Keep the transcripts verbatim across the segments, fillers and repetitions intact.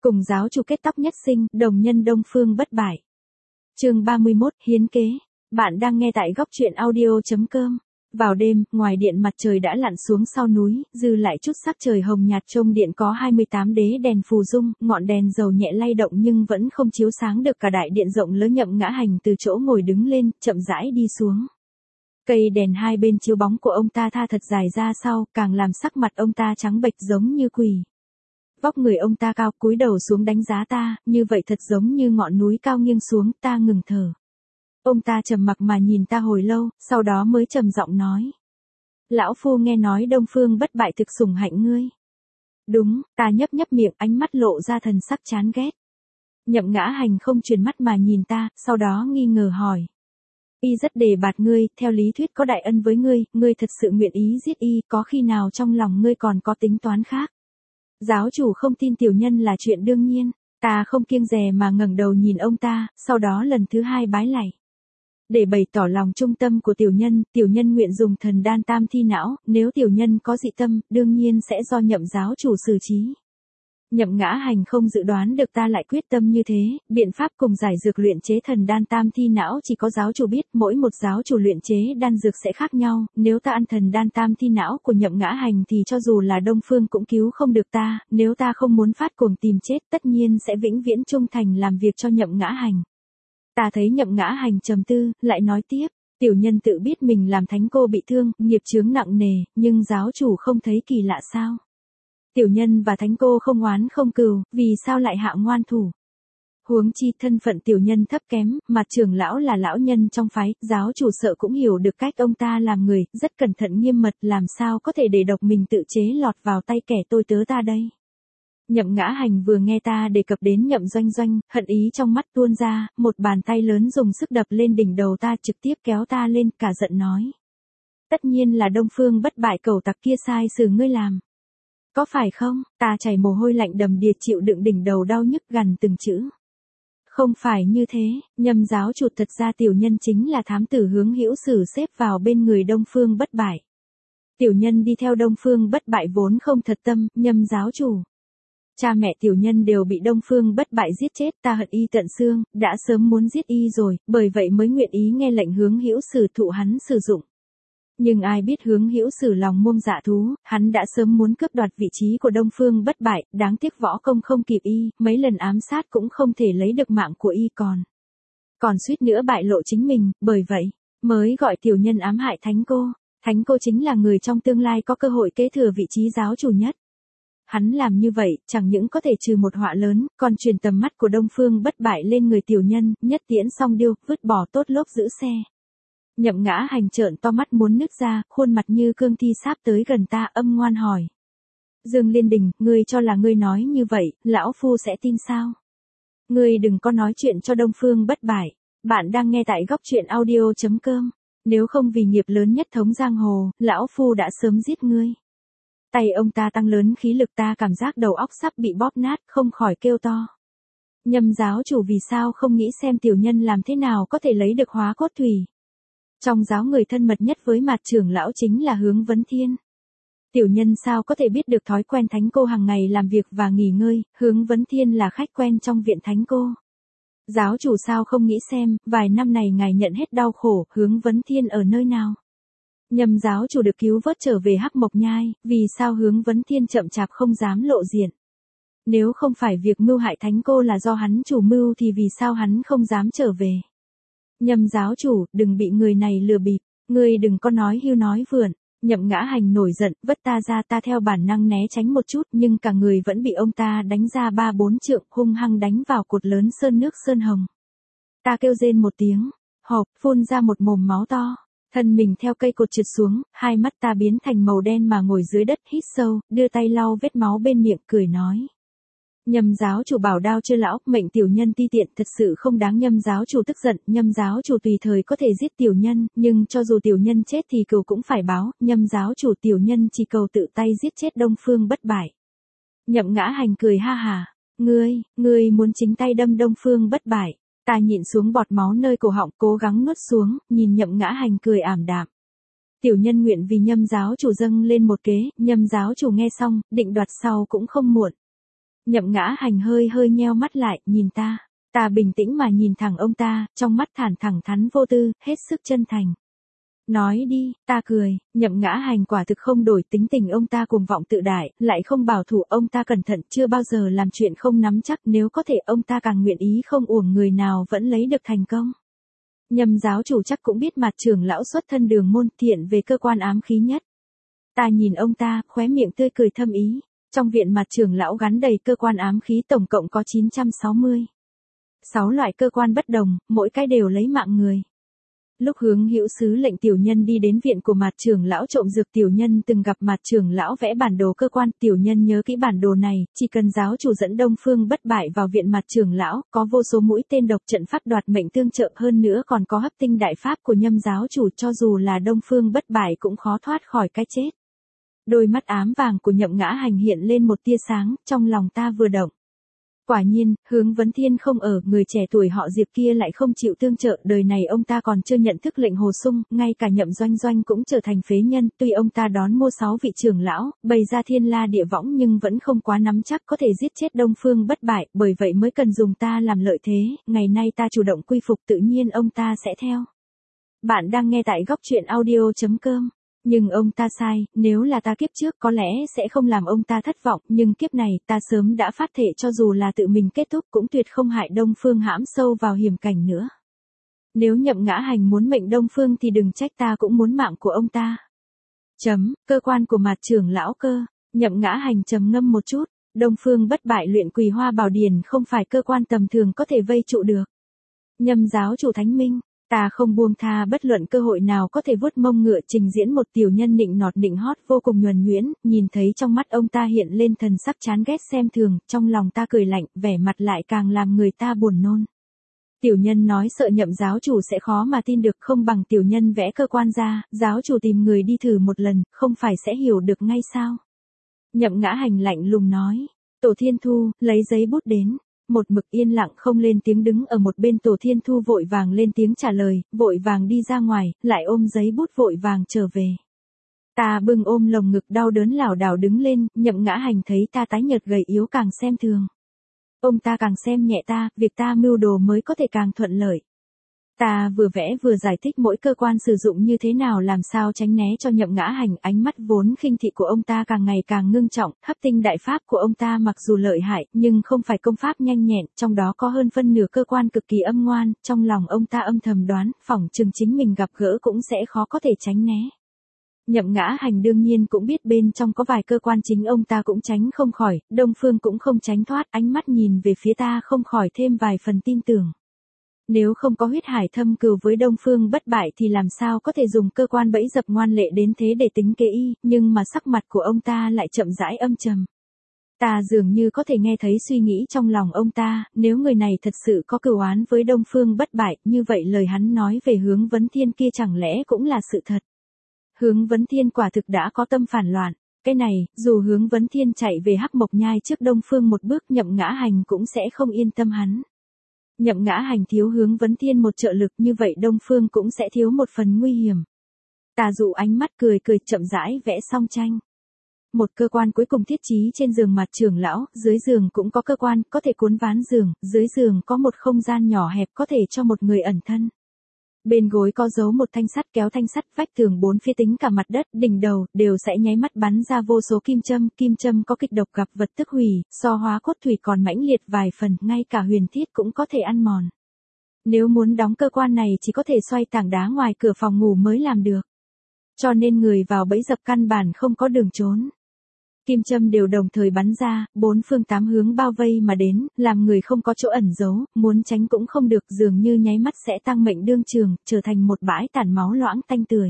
Cùng giáo chủ kết tóc nhất sinh, đồng nhân Đông Phương bất bại. Chương ba mươi mốt, hiến kế. Bạn đang nghe tại góc truyện audio chấm com. Vào đêm, ngoài điện mặt trời đã lặn xuống sau núi, dư lại chút sắc trời hồng nhạt. Trong điện có hai mươi tám đế đèn phù dung, ngọn đèn dầu nhẹ lay động nhưng vẫn không chiếu sáng được cả đại điện rộng lớn. Nhậm Ngã Hành từ chỗ ngồi đứng lên, chậm rãi đi xuống. Cây đèn hai bên chiếu bóng của ông ta tha thật dài ra sau, càng làm sắc mặt ông ta trắng bệch giống như quỷ. Vóc người ông ta cao, cúi đầu xuống đánh giá ta, như vậy thật giống như ngọn núi cao nghiêng xuống. Ta ngừng thở. Ông ta trầm mặc mà nhìn ta hồi lâu, sau đó mới trầm giọng nói: Lão phu nghe nói Đông Phương bất bại thực sủng hạnh ngươi. Đúng, ta nhấp nhấp miệng, ánh mắt lộ ra thần sắc chán ghét. Nhậm Ngã Hành không chuyển mắt mà nhìn ta, sau đó nghi ngờ hỏi: Y rất đề bạt ngươi, theo lý thuyết có đại ân với ngươi, ngươi thật sự nguyện ý giết y, có khi nào trong lòng ngươi còn có tính toán khác? Giáo chủ không tin tiểu nhân là chuyện đương nhiên. Ta không kiêng dè mà ngẩng đầu nhìn ông ta, sau đó lần thứ hai bái lạy. Để bày tỏ lòng trung tâm của tiểu nhân, tiểu nhân nguyện dùng thần đan tam thi não, nếu tiểu nhân có dị tâm, đương nhiên sẽ do Nhậm giáo chủ xử trí. Nhậm Ngã Hành không dự đoán được ta lại quyết tâm như thế, biện pháp cùng giải dược luyện chế thần đan tam thi não chỉ có giáo chủ biết, mỗi một giáo chủ luyện chế đan dược sẽ khác nhau, nếu ta ăn thần đan tam thi não của Nhậm Ngã Hành thì cho dù là Đông Phương cũng cứu không được ta, nếu ta không muốn phát cuồng tìm chết tất nhiên sẽ vĩnh viễn trung thành làm việc cho Nhậm Ngã Hành. Ta thấy Nhậm Ngã Hành trầm tư, lại nói tiếp: Tiểu nhân tự biết mình làm thánh cô bị thương, nghiệp chướng nặng nề, nhưng giáo chủ không thấy kỳ lạ sao? Tiểu nhân và thánh cô không oán không cừu, vì sao lại hạ ngoan thủ? Huống chi thân phận tiểu nhân thấp kém, mặt trưởng lão là lão nhân trong phái, giáo chủ sợ cũng hiểu được cách ông ta làm người, rất cẩn thận nghiêm mật, làm sao có thể để độc mình tự chế lọt vào tay kẻ tôi tớ ta đây? Nhậm Ngã Hành vừa nghe ta đề cập đến Nhậm Doanh Doanh, hận ý trong mắt tuôn ra, một bàn tay lớn dùng sức đập lên đỉnh đầu ta, trực tiếp kéo ta lên, cả giận nói: Tất nhiên là Đông Phương bất bại cẩu tặc kia sai xử ngươi làm. Có phải không? Ta chảy mồ hôi lạnh đầm đìa, chịu đựng đỉnh đầu đau nhức gằn từng chữ. Không phải như thế, Nhậm giáo chủ, thật ra tiểu nhân chính là thám tử Hướng Hữu Sử xếp vào bên người Đông Phương bất bại. Tiểu nhân đi theo Đông Phương bất bại vốn không thật tâm, Nhậm giáo chủ. Cha mẹ tiểu nhân đều bị Đông Phương bất bại giết chết, ta hận y tận xương, đã sớm muốn giết y rồi, bởi vậy mới nguyện ý nghe lệnh Hướng Hữu Sử thụ hắn sử dụng. Nhưng ai biết Hướng Hữu Sử lòng muông dạ thú, hắn đã sớm muốn cướp đoạt vị trí của Đông Phương bất bại, đáng tiếc võ công không kịp y, mấy lần ám sát cũng không thể lấy được mạng của y, còn còn suýt nữa bại lộ chính mình, bởi vậy mới gọi tiểu nhân ám hại thánh cô. Thánh cô chính là người trong tương lai có cơ hội kế thừa vị trí giáo chủ nhất. Hắn làm như vậy, chẳng những có thể trừ một họa lớn, còn truyền tầm mắt của Đông Phương bất bại lên người tiểu nhân, nhất tiễn song điêu, vứt bỏ tốt lốp giữ xe. Nhậm Ngã Hành trợn to mắt muốn nứt ra, khuôn mặt như cương thi sáp tới gần ta, âm ngoan hỏi: Dương Liên Đình, ngươi cho là ngươi nói như vậy, lão phu sẽ tin sao? Ngươi đừng có nói chuyện cho Đông Phương bất bại. Bạn đang nghe tại góc truyện audio chấm com. Nếu không vì nghiệp lớn nhất thống giang hồ, lão phu đã sớm giết ngươi. Tay ông ta tăng lớn khí lực, ta cảm giác đầu óc sắp bị bóp nát, không khỏi kêu to: Nhậm giáo chủ vì sao không nghĩ xem tiểu nhân làm thế nào có thể lấy được hóa cốt thủy? Trong giáo người thân mật nhất với mặt trưởng lão chính là Hướng Vấn Thiên. Tiểu nhân sao có thể biết được thói quen thánh cô hàng ngày làm việc và nghỉ ngơi, Hướng Vấn Thiên là khách quen trong viện thánh cô. Giáo chủ sao không nghĩ xem, vài năm này ngài nhận hết đau khổ, Hướng Vấn Thiên ở nơi nào? Nhậm giáo chủ được cứu vớt trở về Hắc Mộc Nhai, vì sao Hướng Vấn Thiên chậm chạp không dám lộ diện? Nếu không phải việc mưu hại thánh cô là do hắn chủ mưu thì vì sao hắn không dám trở về? Nhậm giáo chủ, đừng bị người này lừa bịp, ngươi đừng có nói hưu nói vượn. Nhậm Ngã Hành nổi giận, vất ta ra, ta theo bản năng né tránh một chút, nhưng cả người vẫn bị ông ta đánh ra ba bốn trượng, hung hăng đánh vào cột lớn sơn nước sơn hồng. Ta kêu rên một tiếng, hộp, phun ra một mồm máu to. Thân mình theo cây cột trượt xuống, hai mắt ta biến thành màu đen mà ngồi dưới đất, hít sâu, đưa tay lau vết máu bên miệng, cười nói: Nhậm giáo chủ bảo đao chưa lão, mệnh tiểu nhân ti tiện, thật sự không đáng. Nhậm giáo chủ tức giận, Nhậm giáo chủ tùy thời có thể giết tiểu nhân, nhưng cho dù tiểu nhân chết thì cừu cũng phải báo. Nhậm giáo chủ, tiểu nhân chỉ cầu tự tay giết chết Đông Phương bất bại. Nhậm Ngã Hành cười ha hà: Ngươi, ngươi muốn chính tay đâm Đông Phương bất bại? Ta nhịn xuống bọt máu nơi cổ họng, cố gắng nuốt xuống, nhìn Nhậm Ngã Hành cười ảm đạm. Tiểu nhân nguyện vì Nhậm giáo chủ dâng lên một kế. Nhậm giáo chủ nghe xong, định đoạt sau cũng không muộn. Nhậm Ngã Hành hơi hơi nheo mắt lại, nhìn ta. Ta bình tĩnh mà nhìn thẳng ông ta, trong mắt thản thẳng thắn vô tư, hết sức chân thành. Nói đi, ta cười, Nhậm Ngã Hành quả thực không đổi tính tình ông ta cuồng vọng tự đại, lại không bảo thủ, ông ta cẩn thận, chưa bao giờ làm chuyện không nắm chắc, nếu có thể ông ta càng nguyện ý không uổng người nào vẫn lấy được thành công. Nhậm giáo chủ chắc cũng biết Mạt trưởng lão xuất thân đường môn, thiện về cơ quan ám khí nhất. Ta nhìn ông ta, khóe miệng tươi cười thâm ý, trong viện Mạt trưởng lão gắn đầy cơ quan ám khí, tổng cộng có chín trăm sáu mươi. Sáu loại cơ quan bất đồng, mỗi cái đều lấy mạng người. Lúc Hướng Hữu sứ lệnh tiểu nhân đi đến viện của Mạt trưởng lão trộm dược, tiểu nhân từng gặp Mạt trưởng lão vẽ bản đồ cơ quan, tiểu nhân nhớ kỹ bản đồ này, chỉ cần giáo chủ dẫn Đông Phương Bất Bại vào viện Mạt trưởng lão, có vô số mũi tên độc trận pháp đoạt mệnh tương trợ, hơn nữa còn có hấp tinh đại pháp của Nhâm giáo chủ, cho dù là Đông Phương Bất Bại cũng khó thoát khỏi cái chết. Đôi mắt ám vàng của Nhậm Ngã Hành hiện lên một tia sáng, trong lòng ta vừa động. Quả nhiên, Hướng Vấn Thiên không ở, người trẻ tuổi họ Diệp kia lại không chịu tương trợ, đời này ông ta còn chưa nhận thức lệnh Hồ Sung, ngay cả Nhậm Doanh Doanh cũng trở thành phế nhân, tuy ông ta đón mua sáu vị trưởng lão, bày ra thiên la địa võng nhưng vẫn không quá nắm chắc có thể giết chết Đông Phương Bất Bại, bởi vậy mới cần dùng ta làm lợi thế, ngày nay ta chủ động quy phục tự nhiên ông ta sẽ theo. Bạn đang nghe tại góc truyện audio chấm com. Nhưng ông ta sai, nếu là ta kiếp trước có lẽ sẽ không làm ông ta thất vọng, nhưng kiếp này ta sớm đã phát thệ cho dù là tự mình kết thúc cũng tuyệt không hại Đông Phương hãm sâu vào hiểm cảnh nữa. Nếu Nhậm Ngã Hành muốn mệnh Đông Phương thì đừng trách ta cũng muốn mạng của ông ta. Chấm, cơ quan của Mạt trưởng lão cơ, Nhậm Ngã Hành trầm ngâm một chút, Đông Phương Bất Bại luyện Quỳ Hoa Bảo Điển không phải cơ quan tầm thường có thể vây trụ được. Nhâm giáo chủ thánh minh. Ta không buông tha bất luận cơ hội nào có thể vuốt mông ngựa trình diễn một tiểu nhân nịnh nọt nịnh hót vô cùng nhuần nhuyễn, nhìn thấy trong mắt ông ta hiện lên thần sắc chán ghét xem thường, trong lòng ta cười lạnh, vẻ mặt lại càng làm người ta buồn nôn. Tiểu nhân nói sợ Nhậm giáo chủ sẽ khó mà tin được, không bằng tiểu nhân vẽ cơ quan ra, giáo chủ tìm người đi thử một lần, không phải sẽ hiểu được ngay sao? Nhậm Ngã Hành lạnh lùng nói, Tổ Thiên Thu, lấy giấy bút đến. Một mực yên lặng không lên tiếng đứng ở một bên Tổ Thiên Thu vội vàng lên tiếng trả lời, vội vàng đi ra ngoài, lại ôm giấy bút vội vàng trở về. Ta bưng ôm lồng ngực đau đớn lảo đảo đứng lên, Nhậm Ngã Hành thấy ta tái nhợt gầy yếu càng xem thường. Ông ta càng xem nhẹ ta, việc ta mưu đồ mới có thể càng thuận lợi. Ta vừa vẽ vừa giải thích mỗi cơ quan sử dụng như thế nào, làm sao tránh né cho Nhậm Ngã Hành, ánh mắt vốn khinh thị của ông ta càng ngày càng ngưng trọng, hấp tinh đại pháp của ông ta mặc dù lợi hại, nhưng không phải công pháp nhanh nhẹn, trong đó có hơn phân nửa cơ quan cực kỳ âm ngoan, trong lòng ông ta âm thầm đoán, phỏng chừng chính mình gặp gỡ cũng sẽ khó có thể tránh né. Nhậm Ngã Hành đương nhiên cũng biết bên trong có vài cơ quan chính ông ta cũng tránh không khỏi, Đông Phương cũng không tránh thoát, ánh mắt nhìn về phía ta không khỏi thêm vài phần tin tưởng. Nếu không có huyết hải thâm cừu với Đông Phương Bất Bại thì làm sao có thể dùng cơ quan bẫy dập ngoan lệ đến thế để tính kế y, nhưng mà sắc mặt của ông ta lại chậm rãi âm trầm. Ta dường như có thể nghe thấy suy nghĩ trong lòng ông ta, nếu người này thật sự có cừu oán với Đông Phương Bất Bại, như vậy lời hắn nói về Hướng Vấn Thiên kia chẳng lẽ cũng là sự thật. Hướng Vấn Thiên quả thực đã có tâm phản loạn, cái này, dù Hướng Vấn Thiên chạy về Hắc Mộc Nhai trước Đông Phương một bước, Nhậm Ngã Hành cũng sẽ không yên tâm hắn. Nhậm Ngã Hành thiếu Hướng Vấn Thiên một trợ lực, như vậy Đông Phương cũng sẽ thiếu một phần nguy hiểm. Ta dụ ánh mắt cười cười chậm rãi vẽ xong tranh. Một cơ quan cuối cùng thiết trí trên giường Mạt trưởng lão, dưới giường cũng có cơ quan, có thể cuốn ván giường, dưới giường có một không gian nhỏ hẹp có thể cho một người ẩn thân. Bên gối có giấu một thanh sắt, kéo thanh sắt, vách tường bốn phía tính cả mặt đất, đỉnh đầu, đều sẽ nháy mắt bắn ra vô số kim châm, kim châm có kịch độc gặp vật tức hủy, so hóa cốt thủy còn mãnh liệt vài phần, ngay cả huyền thiết cũng có thể ăn mòn. Nếu muốn đóng cơ quan này chỉ có thể xoay tảng đá ngoài cửa phòng ngủ mới làm được. Cho nên người vào bẫy dập căn bản không có đường trốn. Kim châm đều đồng thời bắn ra, bốn phương tám hướng bao vây mà đến, làm người không có chỗ ẩn giấu, muốn tránh cũng không được, dường như nháy mắt sẽ tăng mệnh đương trường, trở thành một bãi tản máu loãng tanh tưởi.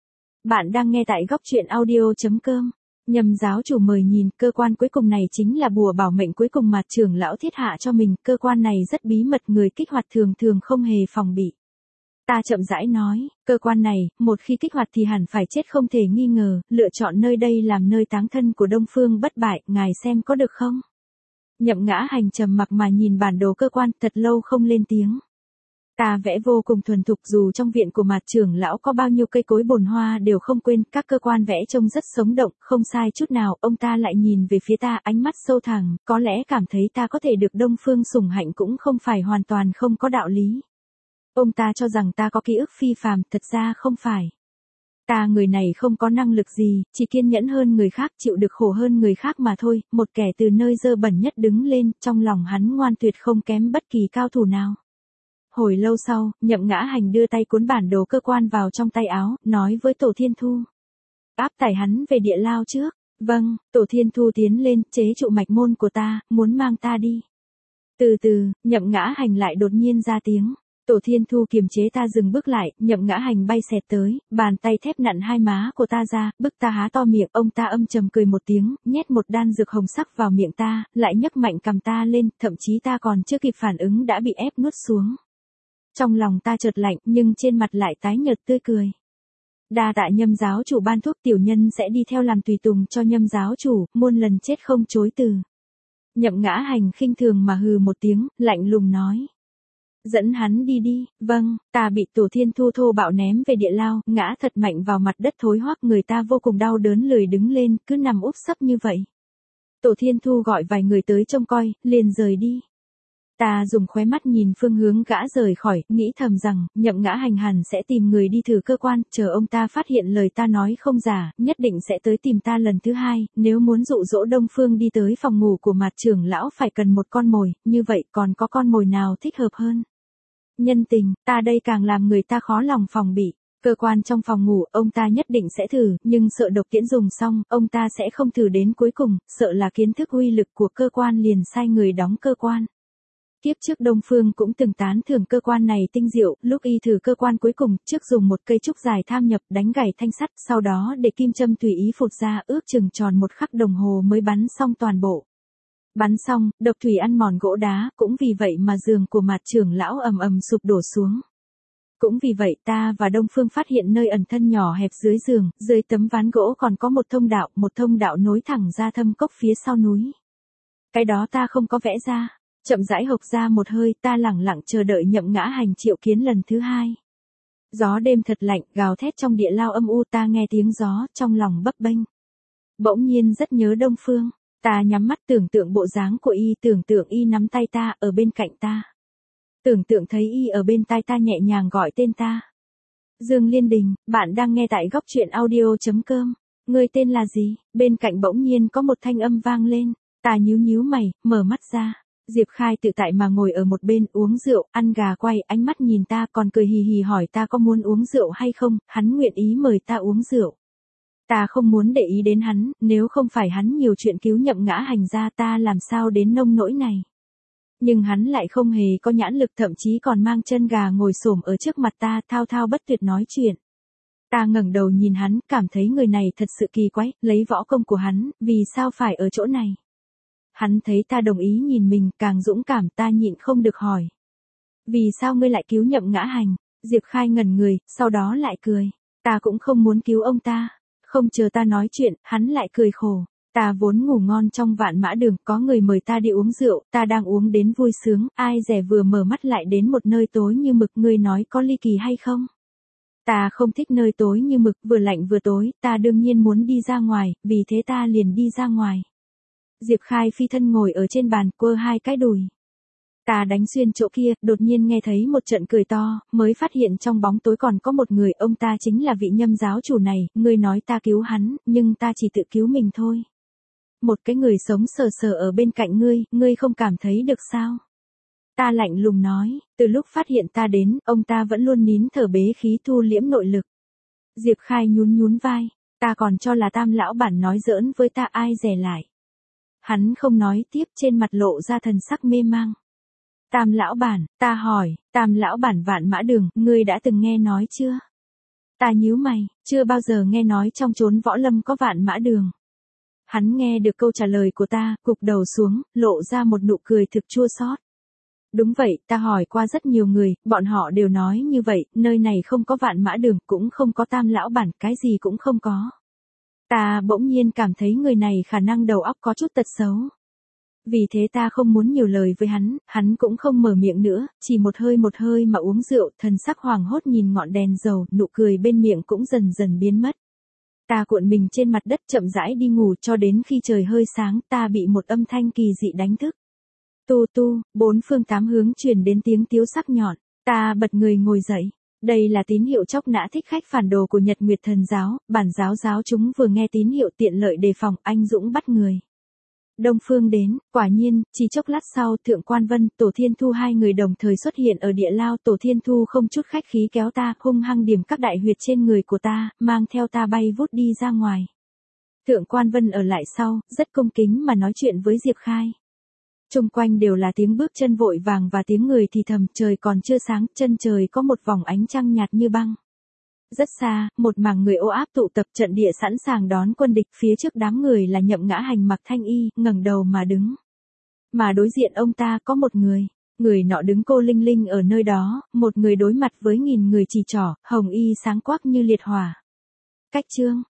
Bạn đang nghe tại góc truyện audio chấm com. Nhâm giáo chủ mời nhìn, cơ quan cuối cùng này chính là bùa bảo mệnh cuối cùng mà trưởng lão thiết hạ cho mình, cơ quan này rất bí mật, người kích hoạt thường thường không hề phòng bị. Ta chậm rãi nói, cơ quan này, một khi kích hoạt thì hẳn phải chết không thể nghi ngờ, lựa chọn nơi đây làm nơi táng thân của Đông Phương Bất Bại, ngài xem có được không? Nhậm Ngã Hành trầm mặc mà nhìn bản đồ cơ quan, thật lâu không lên tiếng. Ta vẽ vô cùng thuần thục, dù trong viện của Mạt trưởng lão có bao nhiêu cây cối bồn hoa đều không quên, các cơ quan vẽ trông rất sống động, không sai chút nào. Ông ta lại nhìn về phía ta, ánh mắt sâu thẳm, có lẽ cảm thấy ta có thể được Đông Phương sủng hạnh cũng không phải hoàn toàn không có đạo lý. Ông ta cho rằng ta có ký ức phi phàm, thật ra không phải. Ta người này không có năng lực gì, chỉ kiên nhẫn hơn người khác, chịu được khổ hơn người khác mà thôi. Một kẻ từ nơi dơ bẩn nhất đứng lên, trong lòng hắn ngoan tuyệt không kém bất kỳ cao thủ nào. Hồi lâu sau, Nhậm Ngã Hành đưa tay cuốn bản đồ cơ quan vào trong tay áo, nói với Tổ Thiên Thu. Áp tải hắn về địa lao trước. Vâng, Tổ Thiên Thu tiến lên, chế trụ mạch môn của ta, muốn mang ta đi. Từ từ, Nhậm Ngã Hành lại đột nhiên ra tiếng. Tổ Thiên Thu kiềm chế ta dừng bước lại, Nhậm Ngã Hành bay xẹt tới, bàn tay thép nặn hai má của ta ra, bức ta há to miệng, ông ta âm trầm cười một tiếng, nhét một đan dược hồng sắc vào miệng ta, lại nhấc mạnh cầm ta lên, thậm chí ta còn chưa kịp phản ứng đã bị ép nuốt xuống. Trong lòng ta chợt lạnh, nhưng trên mặt lại tái nhợt tươi cười. Đa tạ Nhâm giáo chủ ban thuốc, tiểu nhân sẽ đi theo làm tùy tùng cho Nhâm giáo chủ, muôn lần chết không chối từ. Nhậm Ngã Hành khinh thường mà hừ một tiếng, lạnh lùng nói. Dẫn hắn đi đi. Vâng, ta bị Tổ Thiên Thu thô bạo ném về địa lao, ngã thật mạnh vào mặt đất thối hoắc, người ta vô cùng đau đớn lười đứng lên, cứ nằm úp sấp như vậy. Tổ Thiên Thu gọi vài người tới trông coi, liền rời đi. Ta dùng khóe mắt nhìn phương hướng gã rời khỏi, nghĩ thầm rằng, Nhậm Ngã Hành hẳn sẽ tìm người đi thử cơ quan, chờ ông ta phát hiện lời ta nói không giả, nhất định sẽ tới tìm ta lần thứ hai, nếu muốn dụ dỗ Đông Phương đi tới phòng ngủ của Mạt trưởng lão phải cần một con mồi, như vậy còn có con mồi nào thích hợp hơn. Nhân tình, ta đây càng làm người ta khó lòng phòng bị. Cơ quan trong phòng ngủ, ông ta nhất định sẽ thử, nhưng sợ độc tiễn dùng xong, ông ta sẽ không thử đến cuối cùng, sợ là kiến thức uy lực của cơ quan liền sai người đóng cơ quan. Kiếp trước Đông Phương cũng từng tán thưởng cơ quan này tinh diệu, lúc y thử cơ quan cuối cùng, trước dùng một cây trúc dài tham nhập đánh gãy thanh sắt, sau đó để kim châm tùy ý phụt ra, ước chừng tròn một khắc đồng hồ mới bắn xong toàn bộ. Bắn xong, độc thủy ăn mòn gỗ đá, cũng vì vậy mà giường của Mạt trưởng lão ầm ầm sụp đổ xuống. Cũng vì vậy ta và Đông Phương phát hiện nơi ẩn thân nhỏ hẹp dưới giường, dưới tấm ván gỗ còn có một thông đạo, một thông đạo nối thẳng ra thâm cốc phía sau núi. Cái đó ta không có vẽ ra. Chậm rãi hộc ra một hơi, ta lẳng lặng chờ đợi Nhậm Ngã Hành triệu kiến lần thứ hai. Gió đêm thật lạnh, gào thét trong địa lao âm u, ta nghe tiếng gió, trong lòng bấp bênh. Bỗng nhiên rất nhớ Đông Phương, ta nhắm mắt tưởng tượng bộ dáng của y, tưởng tượng y nắm tay ta, ở bên cạnh ta. Tưởng tượng thấy y ở bên tai ta nhẹ nhàng gọi tên ta. Dương Liên Đình, bạn đang nghe tại góc truyện audio chấm com. Ngươi tên là gì? Bên cạnh bỗng nhiên có một thanh âm vang lên, ta nhíu nhíu mày, mở mắt ra. Diệp Khai tự tại mà ngồi ở một bên uống rượu, ăn gà quay, ánh mắt nhìn ta còn cười hì hì hỏi ta có muốn uống rượu hay không, hắn nguyện ý mời ta uống rượu. Ta không muốn để ý đến hắn, nếu không phải hắn nhiều chuyện cứu Nhậm Ngã Hành ra ta làm sao đến nông nỗi này. Nhưng hắn lại không hề có nhãn lực, thậm chí còn mang chân gà ngồi xổm ở trước mặt ta thao thao bất tuyệt nói chuyện. Ta ngẩng đầu nhìn hắn, cảm thấy người này thật sự kỳ quái, lấy võ công của hắn, vì sao phải ở chỗ này. Hắn thấy ta đồng ý nhìn mình, càng dũng cảm, ta nhịn không được hỏi. Vì sao ngươi lại cứu Nhậm Ngã Hành? Diệp Khai ngẩn người, sau đó lại cười. Ta cũng không muốn cứu ông ta. Không chờ ta nói chuyện, hắn lại cười khổ. Ta vốn ngủ ngon trong Vạn Mã Đường, có người mời ta đi uống rượu, ta đang uống đến vui sướng, ai dè vừa mở mắt lại đến một nơi tối như mực, ngươi nói có ly kỳ hay không? Ta không thích nơi tối như mực, vừa lạnh vừa tối, ta đương nhiên muốn đi ra ngoài, vì thế ta liền đi ra ngoài. Diệp Khai phi thân ngồi ở trên bàn, quơ hai cái đùi. Ta đánh xuyên chỗ kia, đột nhiên nghe thấy một trận cười to, mới phát hiện trong bóng tối còn có một người, ông ta chính là vị Nhâm giáo chủ này, ngươi nói ta cứu hắn, nhưng ta chỉ tự cứu mình thôi. Một cái người sống sờ sờ ở bên cạnh ngươi, ngươi không cảm thấy được sao? Ta lạnh lùng nói, từ lúc phát hiện ta đến, ông ta vẫn luôn nín thở bế khí thu liễm nội lực. Diệp Khai nhún nhún vai, ta còn cho là Tam lão bản nói giỡn với ta, ai dè lại. Hắn không nói tiếp, trên mặt lộ ra thần sắc mê mang. Tam lão bản, ta hỏi, Tam lão bản Vạn Mã Đường, ngươi đã từng nghe nói chưa? Ta nhíu mày, chưa bao giờ nghe nói trong chốn võ lâm có Vạn Mã Đường. Hắn nghe được câu trả lời của ta, gục đầu xuống, lộ ra một nụ cười thực chua xót. Đúng vậy, ta hỏi qua rất nhiều người, bọn họ đều nói như vậy, nơi này không có Vạn Mã Đường, cũng không có Tam lão bản, cái gì cũng không có. Ta bỗng nhiên cảm thấy người này khả năng đầu óc có chút tật xấu. Vì thế ta không muốn nhiều lời với hắn, hắn cũng không mở miệng nữa, chỉ một hơi một hơi mà uống rượu, thần sắc hoảng hốt nhìn ngọn đèn dầu, nụ cười bên miệng cũng dần dần biến mất. Ta cuộn mình trên mặt đất chậm rãi đi ngủ cho đến khi trời hơi sáng, ta bị một âm thanh kỳ dị đánh thức. Tu tu, bốn phương tám hướng truyền đến tiếng tiếu sắc nhọn, ta bật người ngồi dậy. Đây là tín hiệu chóc nã thích khách phản đồ của Nhật Nguyệt Thần giáo, bản giáo giáo chúng vừa nghe tín hiệu tiện lợi đề phòng, anh dũng bắt người. Đông Phương đến, quả nhiên, chỉ chốc lát sau, Thượng Quan Vân, Tổ Thiên Thu hai người đồng thời xuất hiện ở địa lao, Tổ Thiên Thu không chút khách khí kéo ta, hung hăng điểm các đại huyệt trên người của ta, mang theo ta bay vút đi ra ngoài. Thượng Quan Vân ở lại sau, rất cung kính mà nói chuyện với Diệp Khai. Xung quanh đều là tiếng bước chân vội vàng và tiếng người thì thầm, trời còn chưa sáng, chân trời có một vòng ánh trăng nhạt như băng. Rất xa, một mảng người ô áp tụ tập, trận địa sẵn sàng đón quân địch, phía trước đám người là Nhậm Ngã Hành mặc thanh y, ngẩng đầu mà đứng. Mà đối diện ông ta có một người, người nọ đứng cô linh linh ở nơi đó, một người đối mặt với nghìn người chỉ trỏ, hồng y sáng quắc như liệt hỏa. Cách chương